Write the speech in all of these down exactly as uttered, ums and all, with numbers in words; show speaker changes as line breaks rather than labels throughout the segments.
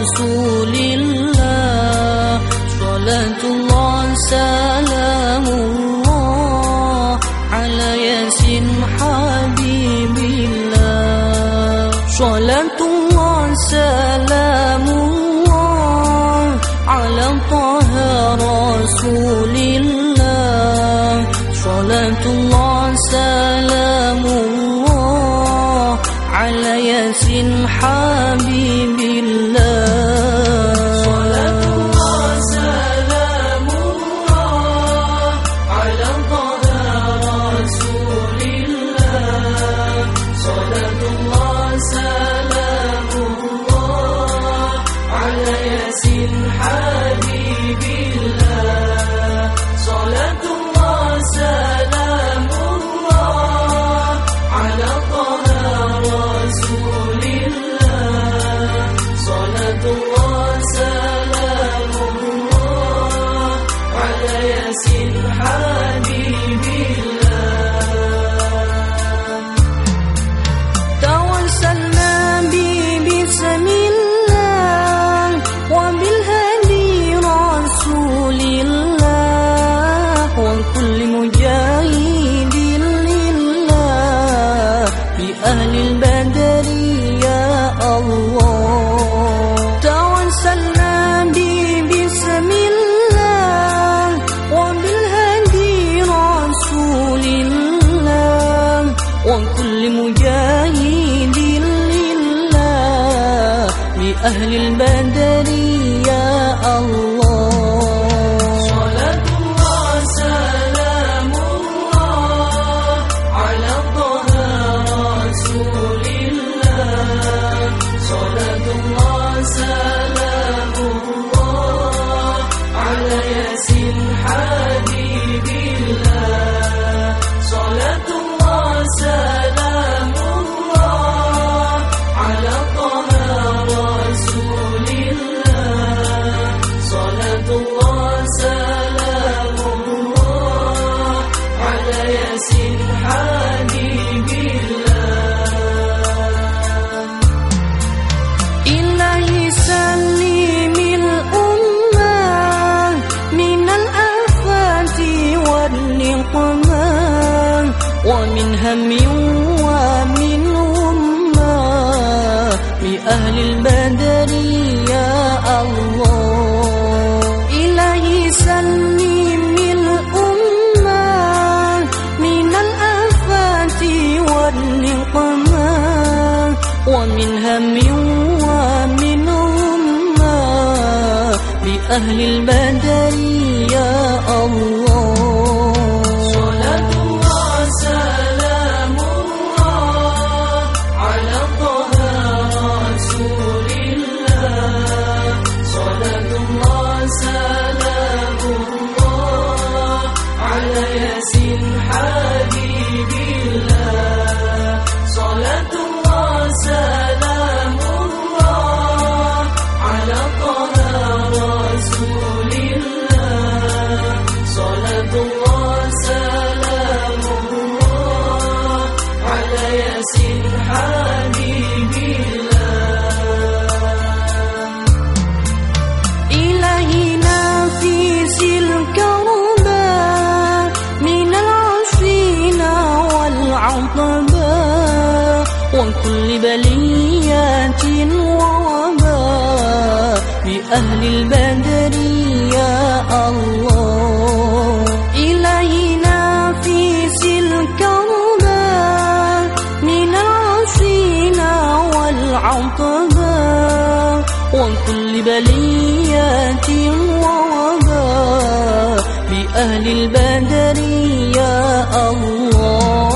Rasulillah, salatullah salamullah ala yasin habibillah. Salatullah salamullah ala taha Rasulillah, salatullah salamullah ala yasin habibillah. أهل البدر يا الله. صلاة الله سلام الله على طه رسول الله، صلاة الله سلام الله على ياسين حبيب الله، صلاة الله سلام الله على طه ومن هم ومن غمة بأهل البدر يا الله. إلهي سلم الأمة من الآفات والنقمة ومن هم ومن غمة بأهل البدر يا الله. وكل بلية ووباء بأهل البدر يا الله. إلهي نافس الكرباء من العصينا والعطباء وكل بلية ووباء بأهل البدر يا الله.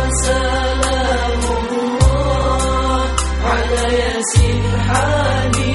ياسين حبيب